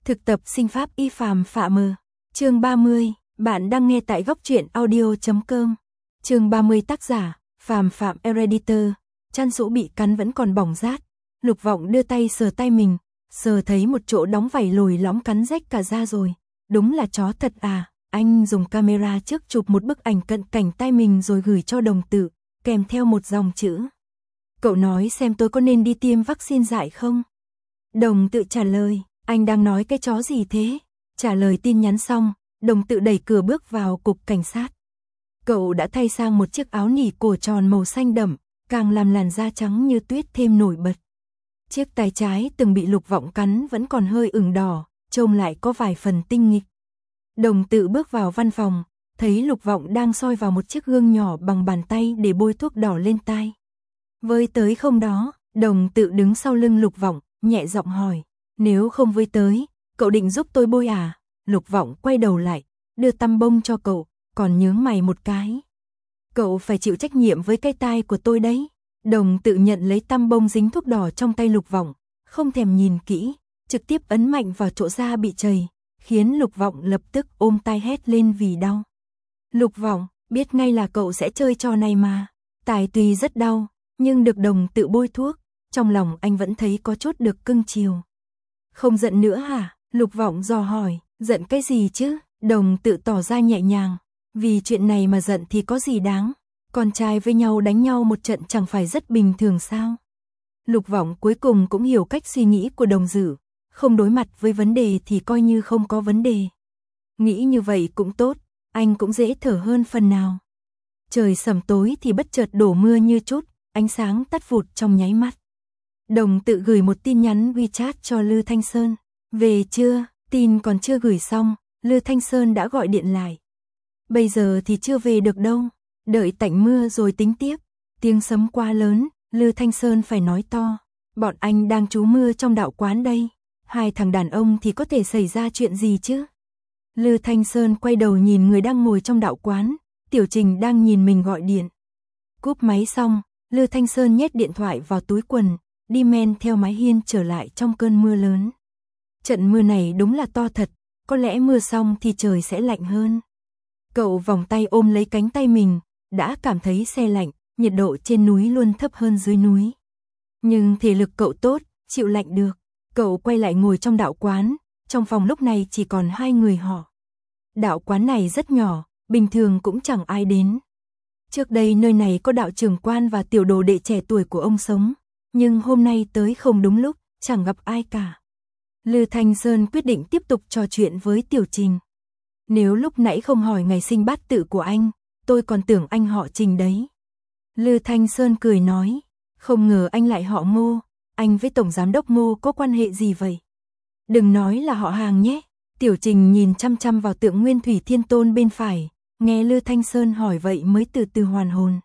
Thực tập sinh pháp y phàm phạ mờ. Chương 30, bạn đang nghe tại góc truyện audio.com. Chương 30 tác giả, Phàm Phạm Editor. Chăn sũ bị cắn vẫn còn bỏng rát. Lục Vọng đưa tay sờ tay mình, sờ thấy một chỗ đóng vảy lồi lõm cắn rách cả da rồi. Đúng là chó thật à, anh dùng camera trước chụp một bức ảnh cận cảnh tay mình rồi gửi cho đồng tử, kèm theo một dòng chữ. Cậu nói xem tôi có nên đi tiêm vaccine dại không? Đồng tự trả lời, anh đang nói cái chó gì thế? Trả lời tin nhắn xong, đồng tự đẩy cửa bước vào cục cảnh sát. Cậu đã thay sang một chiếc áo nỉ cổ tròn màu xanh đậm, càng làm làn da trắng như tuyết thêm nổi bật. Chiếc tay trái từng bị Lục Vọng cắn vẫn còn hơi ửng đỏ, trông lại có vài phần tinh nghịch. Đồng tự bước vào văn phòng, thấy Lục Vọng đang soi vào một chiếc gương nhỏ bằng bàn tay để bôi thuốc đỏ lên tai. Với tới không đó, đồng tự đứng sau lưng Lục Vọng, nhẹ giọng hỏi, nếu không với tới, cậu định giúp tôi bôi à? Lục Vọng quay đầu lại, đưa tăm bông cho cậu, còn nhướng mày một cái. Cậu phải chịu trách nhiệm với cái tai của tôi đấy. Đồng tự nhận lấy tăm bông dính thuốc đỏ trong tay Lục Vọng, không thèm nhìn kỹ, trực tiếp ấn mạnh vào chỗ da bị chảy, khiến Lục Vọng lập tức ôm tai hét lên vì đau. Lục Vọng, biết ngay là cậu sẽ chơi trò này mà. Tai tuy rất đau, nhưng được đồng tự bôi thuốc, trong lòng anh vẫn thấy có chút được cưng chiều. Không giận nữa hả? Lục Vọng dò hỏi, giận cái gì chứ? Đồng tự tỏ ra nhẹ nhàng, vì chuyện này mà giận thì có gì đáng, con trai với nhau đánh nhau một trận chẳng phải rất bình thường sao? Lục Vọng cuối cùng cũng hiểu cách suy nghĩ của đồng dữ, không đối mặt với vấn đề thì coi như không có vấn đề. Nghĩ như vậy cũng tốt, anh cũng dễ thở hơn phần nào. Trời sẩm tối thì bất chợt đổ mưa như chút, ánh sáng tắt vụt trong nháy mắt. Đồng tự gửi một tin nhắn WeChat cho Lư Thanh Sơn. Về chưa? Tin còn chưa gửi xong, Lư Thanh Sơn đã gọi điện lại. Bây giờ thì chưa về được đâu, đợi tạnh mưa rồi tính tiếp. Tiếng sấm quá lớn, Lư Thanh Sơn phải nói to. Bọn anh đang trú mưa trong đạo quán đây. Hai thằng đàn ông thì có thể xảy ra chuyện gì chứ? Lư Thanh Sơn quay đầu nhìn người đang ngồi trong đạo quán, Tiểu Trình đang nhìn mình gọi điện. Cúp máy xong, Lư Thanh Sơn nhét điện thoại vào túi quần, đi men theo mái hiên trở lại trong cơn mưa lớn. Trận mưa này đúng là to thật, có lẽ mưa xong thì trời sẽ lạnh hơn. Cậu vòng tay ôm lấy cánh tay mình, đã cảm thấy se lạnh, nhiệt độ trên núi luôn thấp hơn dưới núi. Nhưng thể lực cậu tốt, chịu lạnh được. Cậu quay lại ngồi trong đạo quán, trong phòng lúc này chỉ còn hai người họ. Đạo quán này rất nhỏ, bình thường cũng chẳng ai đến. Trước đây nơi này có đạo trưởng quan và tiểu đồ đệ trẻ tuổi của ông sống, nhưng hôm nay tới không đúng lúc, chẳng gặp ai cả. Lư Thanh Sơn quyết định tiếp tục trò chuyện với Tiểu Trình. Nếu lúc nãy không hỏi ngày sinh bát tự của anh, tôi còn tưởng anh họ Trình đấy. Lư Thanh Sơn cười nói, không ngờ anh lại họ Ngô, anh với Tổng Giám đốc Ngô có quan hệ gì vậy? Đừng nói là họ hàng nhé. Tiểu Trình nhìn chăm chăm vào tượng Nguyên Thủy Thiên Tôn bên phải, nghe Lư Thanh Sơn hỏi vậy mới từ từ hoàn hồn.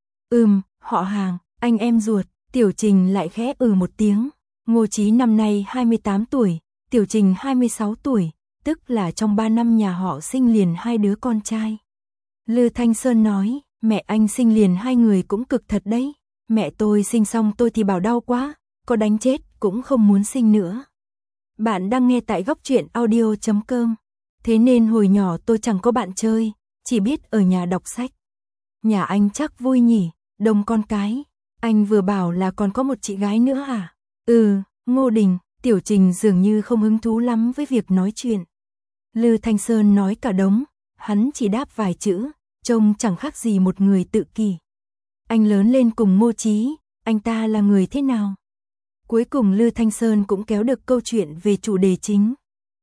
Họ hàng, anh em ruột. Tiểu Trình lại khẽ một tiếng. Ngô Chí năm nay 28 tuổi, Tiểu Trình 26 tuổi, tức là trong 3 năm nhà họ sinh liền hai đứa con trai. Lư Thanh Sơn nói, mẹ anh sinh liền hai người cũng cực thật đấy. Mẹ tôi sinh xong tôi thì bảo đau quá, có đánh chết cũng không muốn sinh nữa. Bạn đang nghe tại góc truyện audio.com. Thế nên hồi nhỏ tôi chẳng có bạn chơi, chỉ biết ở nhà đọc sách. Nhà anh chắc vui nhỉ, đông con cái. Anh vừa bảo là còn có một chị gái nữa hả? Ngô Đình. Tiểu Trình dường như không hứng thú lắm với việc nói chuyện. Lư Thanh Sơn nói cả đống, hắn chỉ đáp vài chữ, trông chẳng khác gì một người tự kỷ. Anh lớn lên cùng Ngô Chí, anh ta là người thế nào? Cuối cùng Lư Thanh Sơn cũng kéo được câu chuyện về chủ đề chính.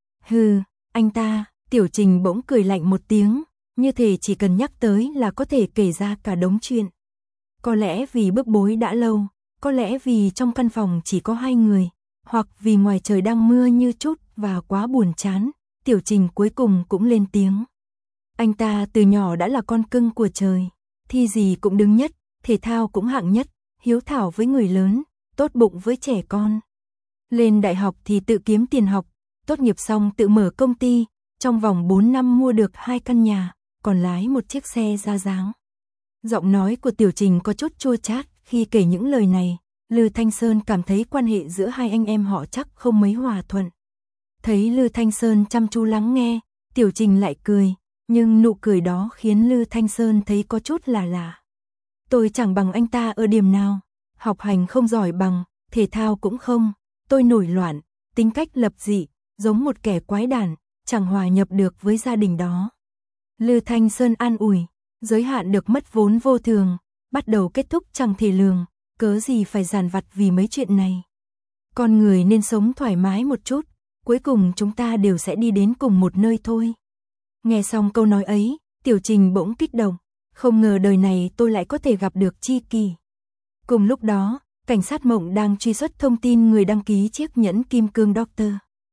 Anh ta. Tiểu Trình bỗng cười lạnh một tiếng, như thể chỉ cần nhắc tới là có thể kể ra cả đống chuyện. Có lẽ vì bức bối đã lâu, có lẽ vì trong căn phòng chỉ có hai người, hoặc vì ngoài trời đang mưa như chút và quá buồn chán, Tiểu Trình cuối cùng cũng lên tiếng. Anh ta từ nhỏ đã là con cưng của trời, thi gì cũng đứng nhất, thể thao cũng hạng nhất, hiếu thảo với người lớn, tốt bụng với trẻ con. Lên đại học thì tự kiếm tiền học, tốt nghiệp xong tự mở công ty, trong vòng 4 năm mua được 2 căn nhà, còn lái một chiếc xe ra dáng. Giọng nói của Tiểu Trình có chút chua chát khi kể những lời này, Lư Thanh Sơn cảm thấy quan hệ giữa hai anh em họ chắc không mấy hòa thuận. Thấy Lư Thanh Sơn chăm chú lắng nghe, Tiểu Trình lại cười, nhưng nụ cười đó khiến Lư Thanh Sơn thấy có chút là lạ. Tôi chẳng bằng anh ta ở điểm nào, học hành không giỏi bằng, thể thao cũng không, tôi nổi loạn, tính cách lập dị, giống một kẻ quái đản, chẳng hòa nhập được với gia đình đó. Lư Thanh Sơn an ủi, giới hạn được mất vốn vô thường, bắt đầu kết thúc chẳng thể lường, cớ gì phải dằn vặt vì mấy chuyện này. Con người nên sống thoải mái một chút, cuối cùng chúng ta đều sẽ đi đến cùng một nơi thôi. Nghe xong câu nói ấy, Tiểu Trình bỗng kích động, không ngờ đời này tôi lại có thể gặp được tri kỷ. Cùng lúc đó, cảnh sát Mộng đang truy xuất thông tin người đăng ký chiếc nhẫn kim cương Doctor.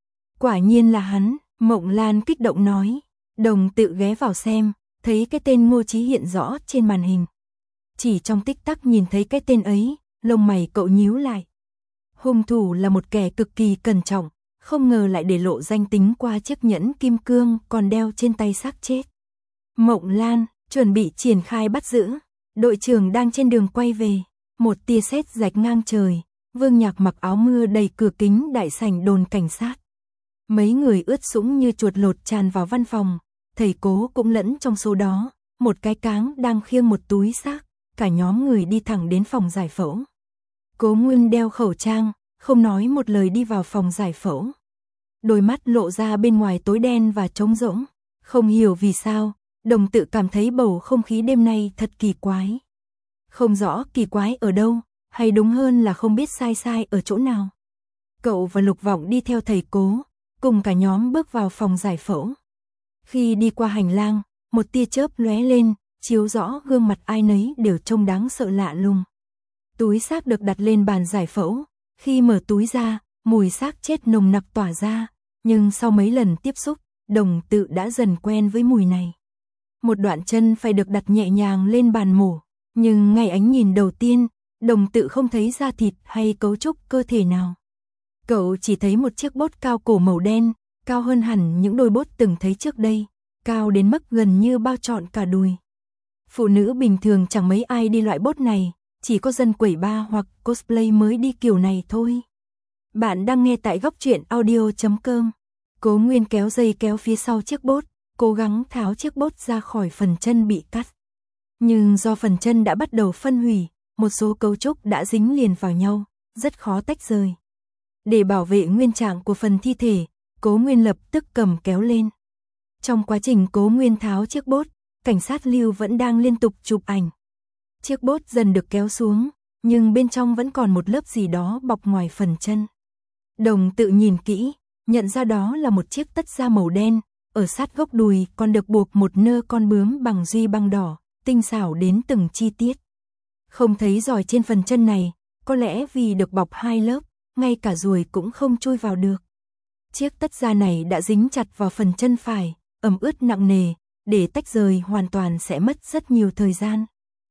Quả nhiên là hắn, Mộng Lan kích động nói. Đồng Tự ghé vào xem, thấy cái tên Ngô Chí hiện rõ trên màn hình. Chỉ trong tích tắc nhìn thấy cái tên ấy, lông mày cậu nhíu lại. Hung thủ là một kẻ cực kỳ cẩn trọng, không ngờ lại để lộ danh tính qua chiếc nhẫn kim cương còn đeo trên tay xác chết. Mộng Lan chuẩn bị triển khai bắt giữ, đội trưởng đang trên đường quay về, một tia sét rạch ngang trời, Vương Nhạc mặc áo mưa đẩy cửa kính đại sảnh đồn cảnh sát. Mấy người ướt sũng như chuột lột tràn vào văn phòng, thầy Cố cũng lẫn trong số đó, một cái cáng đang khiêng một túi xác, cả nhóm người đi thẳng đến phòng giải phẫu. Cố Nguyên đeo khẩu trang, không nói một lời đi vào phòng giải phẫu. Đôi mắt lộ ra bên ngoài tối đen và trống rỗng, không hiểu vì sao, Đồng Tự cảm thấy bầu không khí đêm nay thật kỳ quái. Không rõ kỳ quái ở đâu, hay đúng hơn là không biết sai ở chỗ nào. Cậu và Lục Vọng đi theo thầy Cố, cùng cả nhóm bước vào phòng giải phẫu. Khi đi qua hành lang, một tia chớp lóe lên, chiếu rõ gương mặt ai nấy đều trông đáng sợ lạ lùng. Túi xác được đặt lên bàn giải phẫu, khi mở túi ra, mùi xác chết nồng nặc tỏa ra, nhưng sau mấy lần tiếp xúc, Đồng Tự đã dần quen với mùi này. Một đoạn chân phải được đặt nhẹ nhàng lên bàn mổ, nhưng ngay ánh nhìn đầu tiên, Đồng Tự không thấy da thịt hay cấu trúc cơ thể nào. Cậu chỉ thấy một chiếc bốt cao cổ màu đen, cao hơn hẳn những đôi bốt từng thấy trước đây, cao đến mức gần như bao trọn cả đùi. Phụ nữ bình thường chẳng mấy ai đi loại bốt này, chỉ có dân quẩy bar hoặc cosplay mới đi kiểu này thôi. Bạn đang nghe tại góc truyện audio.com. Cố Nguyên kéo dây kéo phía sau chiếc bốt, cố gắng tháo chiếc bốt ra khỏi phần chân bị cắt. Nhưng do phần chân đã bắt đầu phân hủy, một số cấu trúc đã dính liền vào nhau, rất khó tách rời. Để bảo vệ nguyên trạng của phần thi thể, Cố Nguyên lập tức cầm kéo lên. Trong quá trình Cố Nguyên tháo chiếc bốt, cảnh sát Lưu vẫn đang liên tục chụp ảnh. Chiếc bốt dần được kéo xuống, nhưng bên trong vẫn còn một lớp gì đó bọc ngoài phần chân. Đồng Tự nhìn kỹ, nhận ra đó là một chiếc tất da màu đen, ở sát gốc đùi còn được buộc một nơ con bướm bằng duy băng đỏ, tinh xảo đến từng chi tiết. Không thấy roi trên phần chân này, có lẽ vì được bọc hai lớp, ngay cả ruồi cũng không chui vào được. Chiếc tất da này đã dính chặt vào phần chân phải, ẩm ướt nặng nề, để tách rời hoàn toàn sẽ mất rất nhiều thời gian.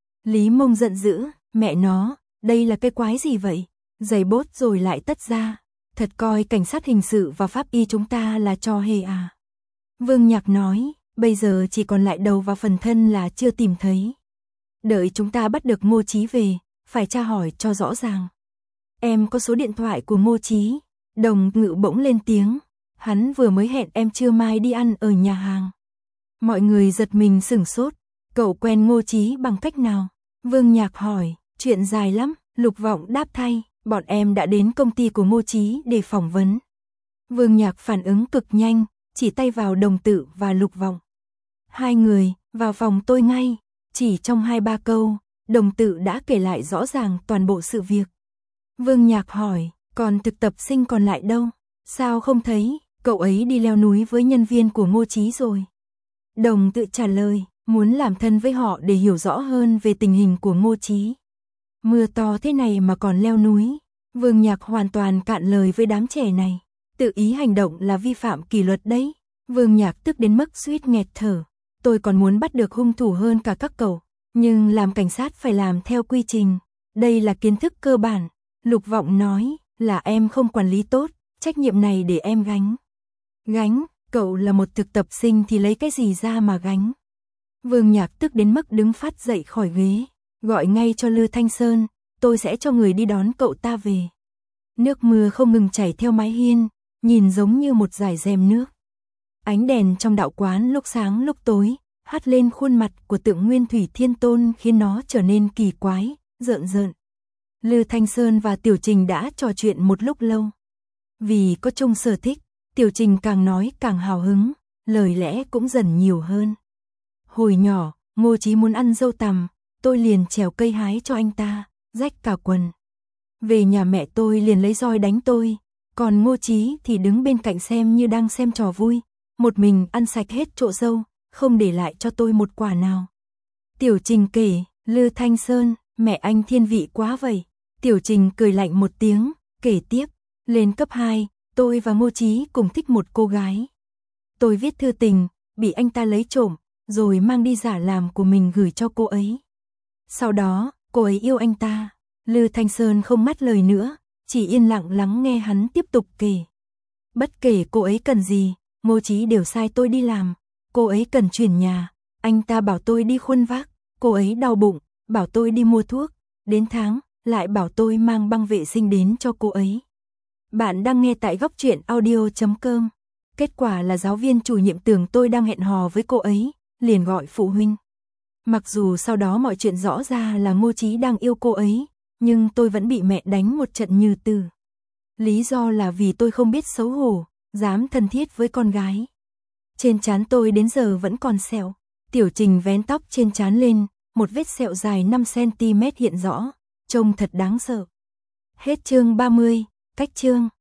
Lý Mông giận dữ, mẹ nó, đây là cái quái gì vậy? Giày bốt rồi lại tất da, thật coi cảnh sát hình sự và pháp y chúng ta là trò hề à? Vương Nhạc nói, bây giờ chỉ còn lại đầu và phần thân là chưa tìm thấy. Đợi chúng ta bắt được Ngô Chí về, phải tra hỏi cho rõ ràng. Em có số điện thoại của Ngô Chí. Đồng Ngự bỗng lên tiếng, hắn vừa mới hẹn em trưa mai đi ăn ở nhà hàng. Mọi người giật mình sửng sốt, cậu quen Ngô Chí bằng cách nào? Vương Nhạc hỏi, chuyện dài lắm, Lục Vọng đáp thay, bọn em đã đến công ty của Ngô Chí để phỏng vấn. Vương Nhạc phản ứng cực nhanh, chỉ tay vào Đồng Tự và Lục Vọng. Hai người, vào phòng tôi ngay, chỉ trong 2-3 câu, Đồng Tự đã kể lại rõ ràng toàn bộ sự việc. Vương Nhạc hỏi, còn thực tập sinh còn lại đâu? Sao không thấy, cậu ấy đi leo núi với nhân viên của Ngô Chí rồi. Đồng Tự trả lời, muốn làm thân với họ để hiểu rõ hơn về tình hình của Ngô Chí. Mưa to thế này mà còn leo núi. Vương Nhạc hoàn toàn cạn lời với đám trẻ này. Tự ý hành động là vi phạm kỷ luật đấy. Vương Nhạc tức đến mức suýt nghẹt thở. Tôi còn muốn bắt được hung thủ hơn cả các cậu. Nhưng làm cảnh sát phải làm theo quy trình. Đây là kiến thức cơ bản. Lục Vọng nói, là em không quản lý tốt, trách nhiệm này để em gánh. Gánh, cậu là một thực tập sinh thì lấy cái gì ra mà gánh. Vương Nhạc tức đến mức đứng phát dậy khỏi ghế, gọi ngay cho Lư Thanh Sơn, tôi sẽ cho người đi đón cậu ta về. Nước mưa không ngừng chảy theo mái hiên, nhìn giống như một dải rèm nước. Ánh đèn trong đạo quán lúc sáng lúc tối, hắt lên khuôn mặt của tượng Nguyên Thủy Thiên Tôn khiến nó trở nên kỳ quái, rợn rợn. Lư Thanh Sơn và Tiểu Trình đã trò chuyện một lúc lâu. Vì có chung sở thích, Tiểu Trình càng nói càng hào hứng, lời lẽ cũng dần nhiều hơn. Hồi nhỏ, Ngô Chí muốn ăn dâu tằm, tôi liền trèo cây hái cho anh ta, rách cả quần. Về nhà mẹ tôi liền lấy roi đánh tôi, còn Ngô Chí thì đứng bên cạnh xem như đang xem trò vui, một mình ăn sạch hết chộ dâu, không để lại cho tôi một quả nào. Tiểu Trình kể, Lư Thanh Sơn, mẹ anh thiên vị quá vậy. Tiểu Trình cười lạnh một tiếng, kể tiếp, lên cấp 2, tôi và Ngô Chí cùng thích một cô gái. Tôi viết thư tình, bị anh ta lấy trộm, rồi mang đi giả làm của mình gửi cho cô ấy. Sau đó, cô ấy yêu anh ta. Lư Thanh Sơn không ngắt lời nữa, chỉ yên lặng lắng nghe hắn tiếp tục kể. Bất kể cô ấy cần gì, Ngô Chí đều sai tôi đi làm. Cô ấy cần chuyển nhà, anh ta bảo tôi đi khuân vác. Cô ấy đau bụng, bảo tôi đi mua thuốc. Đến tháng, lại bảo tôi mang băng vệ sinh đến cho cô ấy. Bạn đang nghe tại góc truyện audio.com. Kết quả là giáo viên chủ nhiệm tưởng tôi đang hẹn hò với cô ấy, liền gọi phụ huynh. Mặc dù sau đó mọi chuyện rõ ra là Ngô Chí đang yêu cô ấy, nhưng tôi vẫn bị mẹ đánh một trận như tử. Lý do là vì tôi không biết xấu hổ, dám thân thiết với con gái. Trên trán tôi đến giờ vẫn còn sẹo. Tiểu Trình vén tóc trên trán lên, một vết sẹo dài 5 cm hiện rõ, trông thật đáng sợ. Hết chương 30, cách chương.